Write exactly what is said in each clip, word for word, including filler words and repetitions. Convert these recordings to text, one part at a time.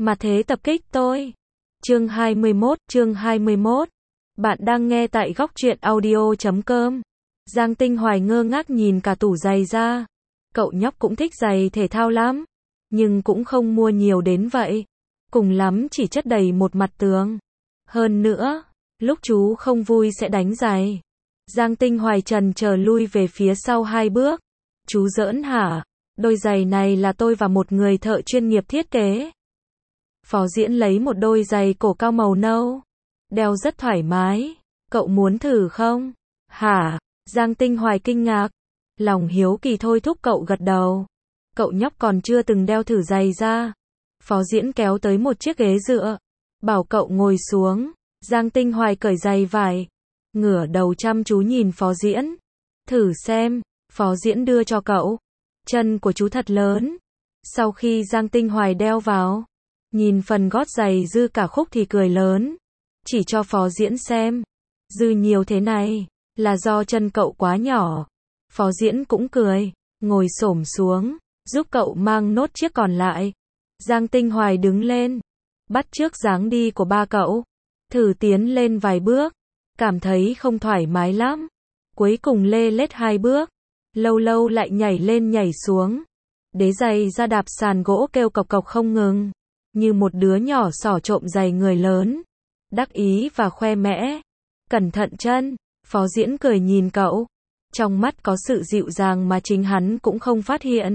Mà thế tập kích tôi. Chương hai mươi mốt, chương hai mươi mốt. Bạn đang nghe tại góc truyện audio chấm com. Giang Tinh Hoài ngơ ngác nhìn cả tủ giày ra. Cậu nhóc cũng thích giày thể thao lắm, nhưng cũng không mua nhiều đến vậy. Cùng lắm chỉ chất đầy một mặt tường. Hơn nữa, lúc chú không vui sẽ đánh giày. Giang Tinh Hoài chần chờ lui về phía sau hai bước. Chú giỡn hả? Đôi giày này là tôi và một người thợ chuyên nghiệp thiết kế. Phó Diễn lấy một đôi giày cổ cao màu nâu. Đeo rất thoải mái. Cậu muốn thử không? Hả? Giang Tinh Hoài kinh ngạc. Lòng hiếu kỳ thôi thúc cậu gật đầu. Cậu nhóc còn chưa từng đeo thử giày ra. Phó Diễn kéo tới một chiếc ghế dựa. Bảo cậu ngồi xuống. Giang Tinh Hoài cởi giày vải. Ngửa đầu chăm chú nhìn Phó Diễn. Thử xem. Phó Diễn đưa cho cậu. Chân của chú thật lớn. Sau khi Giang Tinh Hoài đeo vào, nhìn phần gót giày dư cả khúc thì cười lớn. Chỉ cho Phó Diễn xem. Dư nhiều thế này, là do chân cậu quá nhỏ. Phó Diễn cũng cười, ngồi xổm xuống, giúp cậu mang nốt chiếc còn lại. Giang Tinh Hoài đứng lên, bắt chước dáng đi của ba cậu. Thử tiến lên vài bước, cảm thấy không thoải mái lắm. Cuối cùng lê lết hai bước, lâu lâu lại nhảy lên nhảy xuống. Đế giày ra đạp sàn gỗ kêu cộc cộc không ngừng, như một đứa nhỏ xỏ trộm giày người lớn. Đắc ý và khoe mẽ. Cẩn thận chân. Phó Diễn cười nhìn cậu. Trong mắt có sự dịu dàng mà chính hắn cũng không phát hiện.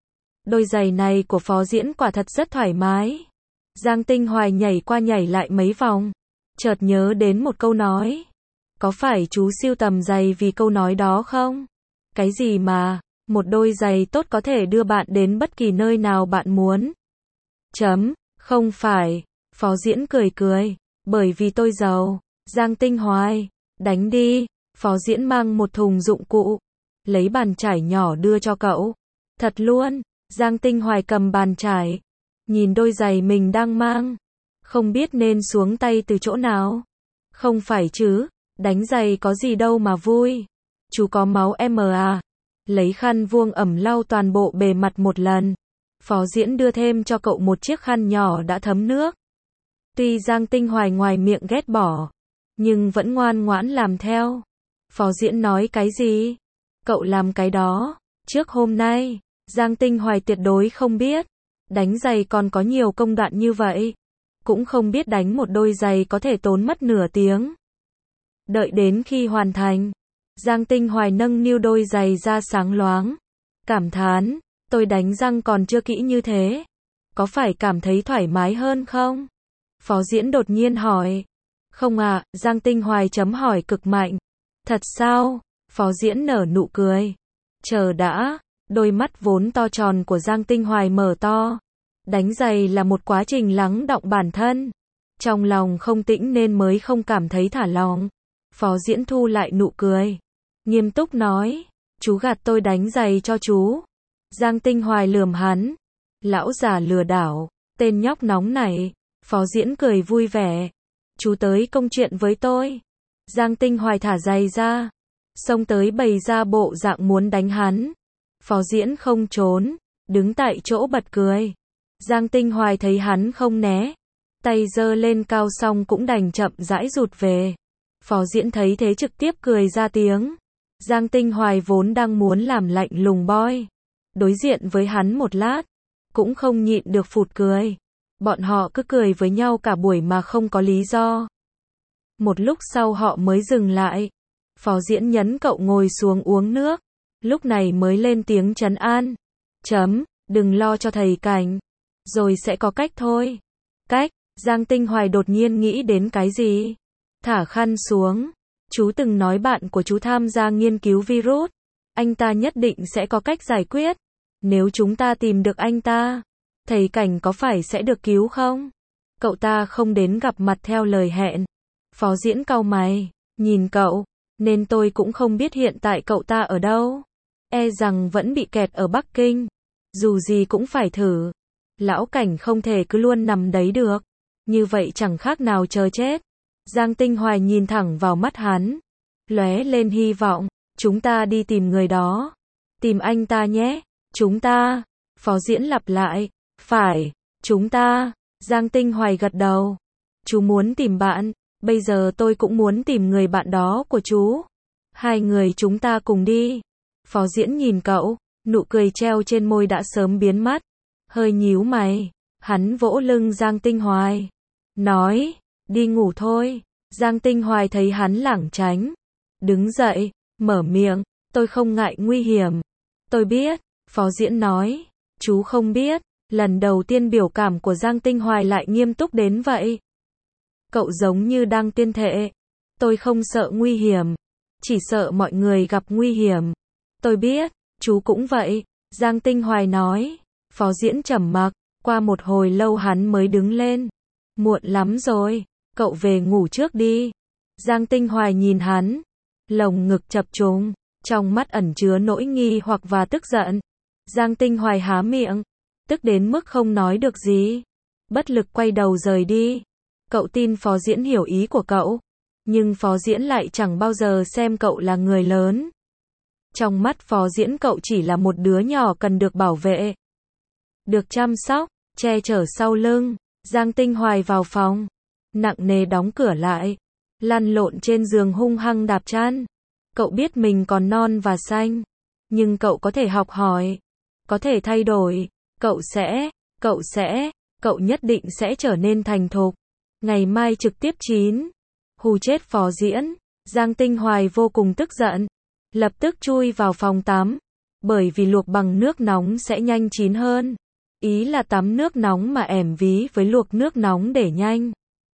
Đôi giày này của Phó Diễn quả thật rất thoải mái. Giang Tinh Hoài nhảy qua nhảy lại mấy vòng. Chợt nhớ đến một câu nói. Có phải chú sưu tầm giày vì câu nói đó không? Cái gì mà, một đôi giày tốt có thể đưa bạn đến bất kỳ nơi nào bạn muốn. Chấm, không phải. Phó Diễn cười cười. Bởi vì tôi giàu. Giang Tinh Hoài, đánh đi. Phó Diễn mang một thùng dụng cụ, lấy bàn chải nhỏ đưa cho cậu. Thật luôn. Giang Tinh Hoài cầm bàn chải, nhìn đôi giày mình đang mang, không biết nên xuống tay từ chỗ nào. Không phải chứ, đánh giày có gì đâu mà vui. Chú có máu M à? Lấy khăn vuông ẩm lau toàn bộ bề mặt một lần. Phó Diễn đưa thêm cho cậu một chiếc khăn nhỏ đã thấm nước. Tuy Giang Tinh Hoài ngoài miệng ghét bỏ, nhưng vẫn ngoan ngoãn làm theo. Phó Diễn nói cái gì? Cậu làm cái đó. Trước hôm nay, Giang Tinh Hoài tuyệt đối không biết. Đánh giày còn có nhiều công đoạn như vậy. Cũng không biết đánh một đôi giày có thể tốn mất nửa tiếng. Đợi đến khi hoàn thành, Giang Tinh Hoài nâng niu đôi giày ra sáng loáng. Cảm thán, tôi đánh răng còn chưa kỹ như thế. Có phải cảm thấy thoải mái hơn không? Phó Diễn đột nhiên hỏi. Không à, Giang Tinh Hoài chấm hỏi cực mạnh. Thật sao? Phó Diễn nở nụ cười. Chờ đã, đôi mắt vốn to tròn của Giang Tinh Hoài mở to. Đánh giày là một quá trình lắng đọng bản thân. Trong lòng không tĩnh nên mới không cảm thấy thả lỏng. Phó Diễn thu lại nụ cười. Nghiêm túc nói, chú gạt tôi đánh giày cho chú. Giang Tinh Hoài lườm hắn. Lão già lừa đảo, tên nhóc nóng này. Phó Diễn cười vui vẻ. Chú tới công chuyện với tôi. Giang Tinh Hoài thả giày ra, xông tới bày ra bộ dạng muốn đánh hắn. Phó Diễn không trốn, đứng tại chỗ bật cười. Giang Tinh Hoài thấy hắn không né, tay giơ lên cao xong cũng đành chậm rãi rụt về. Phó Diễn thấy thế trực tiếp cười ra tiếng. Giang Tinh Hoài vốn đang muốn làm lạnh lùng boy, đối diện với hắn một lát, cũng không nhịn được phụt cười. Bọn họ cứ cười với nhau cả buổi mà không có lý do. Một lúc sau họ mới dừng lại. Phó Diễn nhấn cậu ngồi xuống uống nước. Lúc này mới lên tiếng trấn an. Chấm, đừng lo cho thầy Cảnh. Rồi sẽ có cách thôi. Cách? Giang Tinh Hoài đột nhiên nghĩ đến cái gì? Thả khăn xuống. Chú từng nói bạn của chú tham gia nghiên cứu virus. Anh ta nhất định sẽ có cách giải quyết. Nếu chúng ta tìm được anh ta, thầy Cảnh có phải sẽ được cứu không? Cậu ta không đến gặp mặt theo lời hẹn. Phó Diễn cau mày, nhìn cậu, nên tôi cũng không biết hiện tại cậu ta ở đâu. E rằng vẫn bị kẹt ở Bắc Kinh. Dù gì cũng phải thử. Lão Cảnh không thể cứ luôn nằm đấy được. Như vậy chẳng khác nào chờ chết. Giang Tinh Hoài nhìn thẳng vào mắt hắn, lóe lên hy vọng. Chúng ta đi tìm người đó. Tìm anh ta nhé. Chúng ta. Phó Diễn lặp lại. Phải. Chúng ta. Giang Tinh Hoài gật đầu. Chú muốn tìm bạn, bây giờ tôi cũng muốn tìm người bạn đó của chú. Hai người chúng ta cùng đi. Phó Diễn nhìn cậu, nụ cười treo trên môi đã sớm biến mất. Hơi nhíu mày, hắn vỗ lưng Giang Tinh Hoài. Nói, đi ngủ thôi. Giang Tinh Hoài thấy hắn lảng tránh. Đứng dậy, mở miệng, tôi không ngại nguy hiểm. Tôi biết, Phó Diễn nói. Chú không biết, lần đầu tiên biểu cảm của Giang Tinh Hoài lại nghiêm túc đến vậy. Cậu giống như đang tuyên thệ. Tôi không sợ nguy hiểm, chỉ sợ mọi người gặp nguy hiểm. Tôi biết, chú cũng vậy, Giang Tinh Hoài nói. Phó Diễn trầm mặc, qua một hồi lâu hắn mới đứng lên. Muộn lắm rồi, cậu về ngủ trước đi. Giang Tinh Hoài nhìn hắn, lồng ngực chập trùng, trong mắt ẩn chứa nỗi nghi hoặc và tức giận. Giang Tinh Hoài há miệng, tức đến mức không nói được gì. Bất lực quay đầu rời đi. Cậu tin Phó Diễn hiểu ý của cậu, nhưng Phó Diễn lại chẳng bao giờ xem cậu là người lớn. Trong mắt Phó Diễn cậu chỉ là một đứa nhỏ cần được bảo vệ, được chăm sóc, che chở sau lưng. Giang Tinh Hoài vào phòng, nặng nề đóng cửa lại, lăn lộn trên giường hung hăng đạp chăn. Cậu biết mình còn non và xanh, nhưng cậu có thể học hỏi, có thể thay đổi. Cậu sẽ, cậu sẽ, cậu nhất định sẽ trở nên thành thục. Ngày mai trực tiếp chín. Hù chết Phó Diễn. Giang Tinh Hoài vô cùng tức giận, lập tức chui vào phòng tắm, bởi vì luộc bằng nước nóng sẽ nhanh chín hơn. Ý là tắm nước nóng mà ẻm ví với luộc nước nóng để nhanh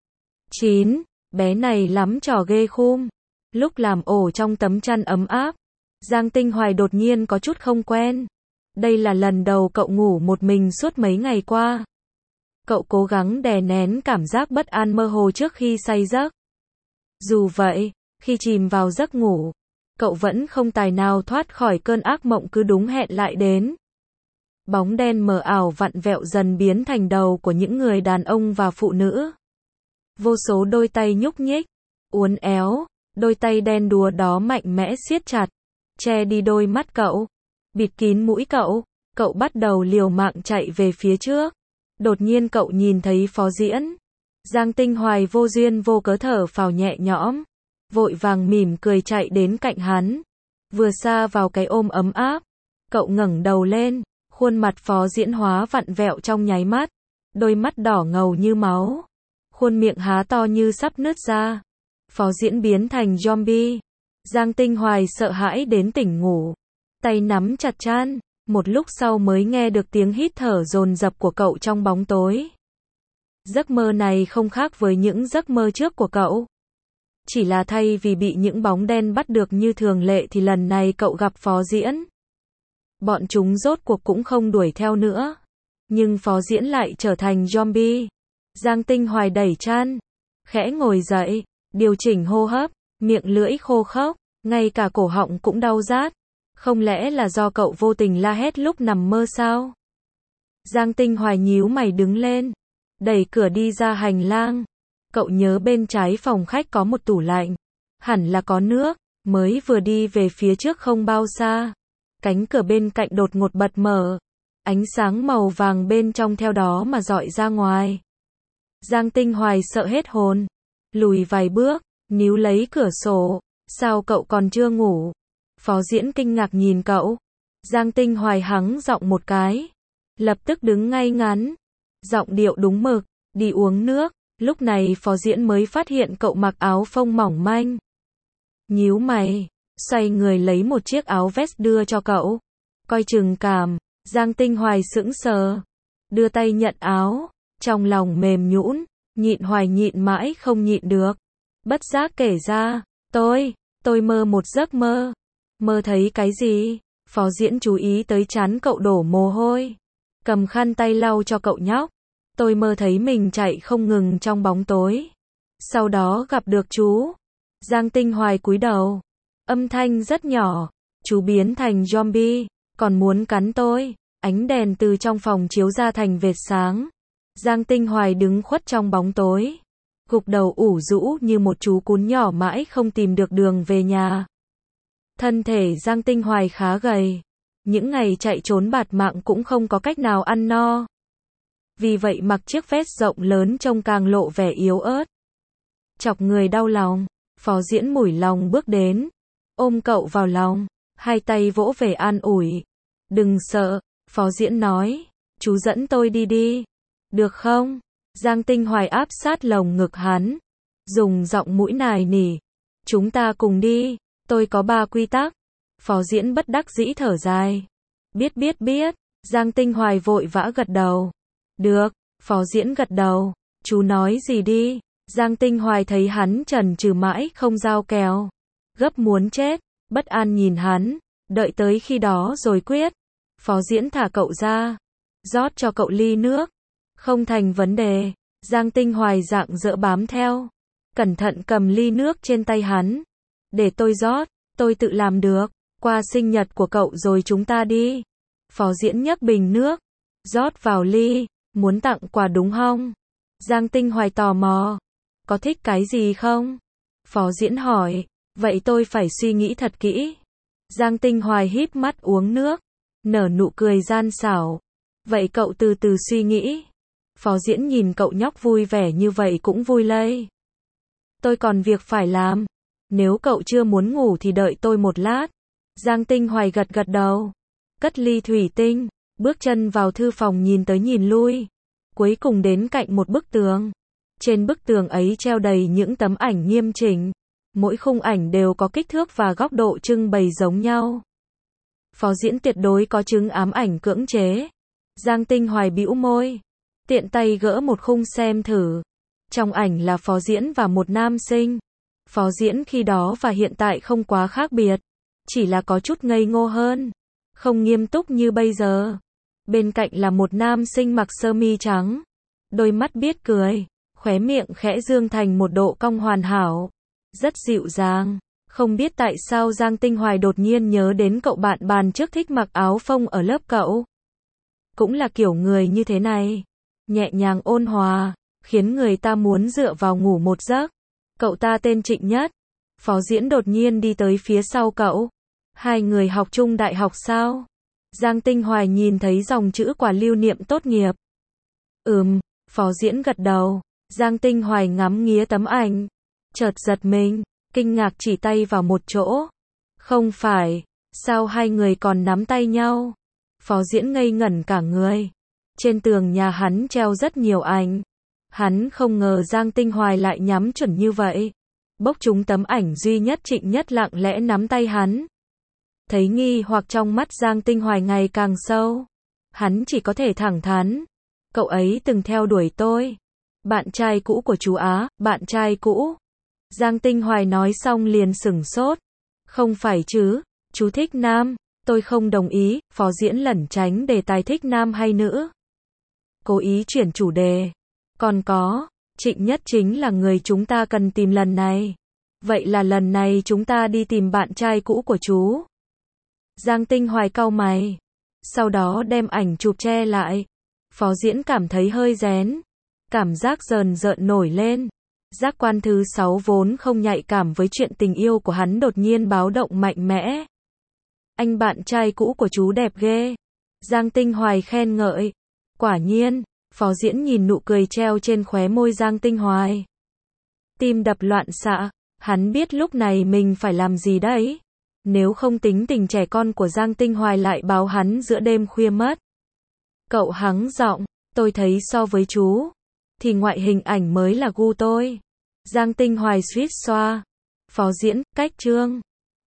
chín. Bé này lắm trò ghê khum. Lúc làm ổ trong tấm chăn ấm áp, Giang Tinh Hoài đột nhiên có chút không quen. Đây là lần đầu cậu ngủ một mình suốt mấy ngày qua. Cậu cố gắng đè nén cảm giác bất an mơ hồ trước khi say giấc. Dù vậy, khi chìm vào giấc ngủ, cậu vẫn không tài nào thoát khỏi cơn ác mộng cứ đúng hẹn lại đến. Bóng đen mờ ảo vặn vẹo dần biến thành đầu của những người đàn ông và phụ nữ. Vô số đôi tay nhúc nhích, uốn éo, đôi tay đen đúa đó mạnh mẽ siết chặt, che đi đôi mắt cậu, bịt kín mũi cậu. Cậu bắt đầu liều mạng chạy về phía trước. Đột nhiên cậu nhìn thấy Phó Diễn. Giang Tinh Hoài vô duyên vô cớ thở phào nhẹ nhõm, vội vàng mỉm cười chạy đến cạnh hắn. Vừa sa vào cái ôm ấm áp, cậu ngẩng đầu lên, khuôn mặt Phó Diễn hóa vặn vẹo trong nháy mắt, đôi mắt đỏ ngầu như máu, khuôn miệng há to như sắp nứt ra. Phó Diễn biến thành zombie. Giang Tinh Hoài sợ hãi đến tỉnh ngủ, tay nắm chặt chăn, một lúc sau mới nghe được tiếng hít thở dồn dập của cậu trong bóng tối. Giấc mơ này không khác với những giấc mơ trước của cậu. Chỉ là thay vì bị những bóng đen bắt được như thường lệ thì lần này cậu gặp Phó Diễn. Bọn chúng rốt cuộc cũng không đuổi theo nữa, nhưng Phó Diễn lại trở thành zombie. Giang Tinh Hoài đẩy chăn, khẽ ngồi dậy, điều chỉnh hô hấp, miệng lưỡi khô khốc, ngay cả cổ họng cũng đau rát. Không lẽ là do cậu vô tình la hét lúc nằm mơ sao? Giang Tinh Hoài nhíu mày đứng lên, đẩy cửa đi ra hành lang. Cậu nhớ bên trái phòng khách có một tủ lạnh, hẳn là có nước. Mới vừa đi về phía trước không bao xa, cánh cửa bên cạnh đột ngột bật mở, ánh sáng màu vàng bên trong theo đó mà rọi ra ngoài. Giang Tinh Hoài sợ hết hồn, lùi vài bước, níu lấy cửa sổ. Sao cậu còn chưa ngủ? Phó Diễn kinh ngạc nhìn cậu. Giang Tinh Hoài hắng giọng một cái, lập tức đứng ngay ngắn, giọng điệu đúng mực, đi uống nước. Lúc này Phó Diễn mới phát hiện cậu mặc áo phông mỏng manh. Nhíu mày, xoay người lấy một chiếc áo vest đưa cho cậu. Coi chừng cảm. Giang Tinh Hoài sững sờ, đưa tay nhận áo, trong lòng mềm nhũn, nhịn hoài nhịn mãi không nhịn được. Bất giác kể ra, tôi, tôi mơ một giấc mơ. Mơ thấy cái gì? Phó Diễn chú ý tới trán cậu đổ mồ hôi, cầm khăn tay lau cho cậu nhóc. Tôi mơ thấy mình chạy không ngừng trong bóng tối, sau đó gặp được chú. Giang Tinh Hoài cúi đầu, âm thanh rất nhỏ. Chú biến thành zombie, còn muốn cắn tôi. Ánh đèn từ trong phòng chiếu ra thành vệt sáng. Giang Tinh Hoài đứng khuất trong bóng tối, gục đầu ủ rũ như một chú cún nhỏ mãi không tìm được đường về nhà. Thân thể Giang Tinh Hoài khá gầy, những ngày chạy trốn bạt mạng cũng không có cách nào ăn no. vì vậy mặc chiếc vest rộng lớn trông càng lộ vẻ yếu ớt. Chọc người đau lòng, Phó Diễn mủi lòng bước đến, ôm cậu vào lòng, hai tay vỗ về an ủi. Đừng sợ, Phó Diễn nói, chú dẫn tôi đi đi, được không? Giang Tinh Hoài áp sát lồng ngực hắn, dùng giọng mũi nài nỉ, chúng ta cùng đi, tôi có ba quy tắc. Phó Diễn bất đắc dĩ thở dài, biết biết biết, Giang Tinh Hoài vội vã gật đầu. Được, Phó Diễn gật đầu, chú nói gì đi? Giang Tinh Hoài thấy hắn chần chừ mãi không giao kèo, gấp muốn chết, bất an nhìn hắn, đợi tới khi đó rồi quyết. Phó Diễn thả cậu ra, rót cho cậu ly nước, không thành vấn đề. Giang Tinh Hoài rạng rỡ bám theo, cẩn thận cầm ly nước trên tay hắn, để tôi rót, tôi tự làm được, qua sinh nhật của cậu rồi chúng ta đi. Phó Diễn nhấc bình nước, rót vào ly, muốn tặng quà đúng không? Giang Tinh Hoài tò mò, có thích cái gì không? Phó Diễn hỏi, vậy tôi phải suy nghĩ thật kỹ. Giang Tinh Hoài híp mắt uống nước, nở nụ cười gian xảo, vậy cậu từ từ suy nghĩ. Phó Diễn nhìn cậu nhóc vui vẻ như vậy cũng vui lây. Tôi còn việc phải làm, nếu cậu chưa muốn ngủ thì đợi tôi một lát. Giang Tinh Hoài gật gật đầu, cất ly thủy tinh, bước chân vào thư phòng nhìn tới nhìn lui, cuối cùng đến cạnh một bức tường. Trên bức tường ấy treo đầy những tấm ảnh nghiêm chỉnh, mỗi khung ảnh đều có kích thước và góc độ trưng bày giống nhau. Phó Diễn tuyệt đối có chứng ám ảnh cưỡng chế. Giang Tinh Hoài bĩu môi, tiện tay gỡ một khung xem thử. Trong ảnh là Phó Diễn và một nam sinh. Phó Diễn khi đó và hiện tại không quá khác biệt, chỉ là có chút ngây ngô hơn, không nghiêm túc như bây giờ. Bên cạnh là một nam sinh mặc sơ mi trắng, đôi mắt biết cười, khóe miệng khẽ dương thành một độ cong hoàn hảo, rất dịu dàng. Không biết tại sao Giang Tinh Hoài đột nhiên nhớ đến cậu bạn bàn trước thích mặc áo phông ở lớp cậu. Cũng là kiểu người như thế này, nhẹ nhàng ôn hòa, khiến người ta muốn dựa vào ngủ một giấc. Cậu ta tên Trịnh Nhất. Phó Diễn đột nhiên đi tới phía sau cậu. Hai người học chung đại học sao? Giang Tinh Hoài nhìn thấy dòng chữ quà lưu niệm tốt nghiệp. Ừm, Phó Diễn gật đầu. Giang Tinh Hoài ngắm nghía tấm ảnh, chợt giật mình, kinh ngạc chỉ tay vào một chỗ. Không phải, sao hai người còn nắm tay nhau? Phó Diễn ngây ngẩn cả người. Trên tường nhà hắn treo rất nhiều ảnh. Hắn không ngờ Giang Tinh Hoài lại nhắm chuẩn như vậy. Bốc trúng tấm ảnh duy nhất Trịnh Nhất lặng lẽ nắm tay hắn. Thấy nghi hoặc trong mắt Giang Tinh Hoài ngày càng sâu. Hắn chỉ có thể thẳng thắn. Cậu ấy từng theo đuổi tôi. Bạn trai cũ của chú Á, bạn trai cũ. Giang Tinh Hoài nói xong liền sửng sốt. Không phải chứ, chú thích nam. Tôi không đồng ý. Phó Diễn lẩn tránh đề tài thích nam hay nữ. Cố ý chuyển chủ đề. Còn có, Trịnh Nhất chính là người chúng ta cần tìm lần này. Vậy là lần này chúng ta đi tìm bạn trai cũ của chú. Giang Tinh Hoài cau mày, sau đó đem ảnh chụp che lại. Phó Diễn cảm thấy hơi rén, cảm giác rờn rợn nổi lên. Giác quan thứ sáu vốn không nhạy cảm với chuyện tình yêu của hắn đột nhiên báo động mạnh mẽ. Anh bạn trai cũ của chú đẹp ghê. Giang Tinh Hoài khen ngợi. Quả nhiên. Phó Diễn nhìn nụ cười treo trên khóe môi Giang Tinh Hoài. Tim đập loạn xạ, hắn biết lúc này mình phải làm gì đấy. Nếu không tính tình trẻ con của Giang Tinh Hoài lại báo hắn giữa đêm khuya mất. Cậu hắng giọng, tôi thấy so với chú, thì ngoại hình ảnh mới là gu tôi. Giang Tinh Hoài suýt xoa. Phó Diễn, cách chương.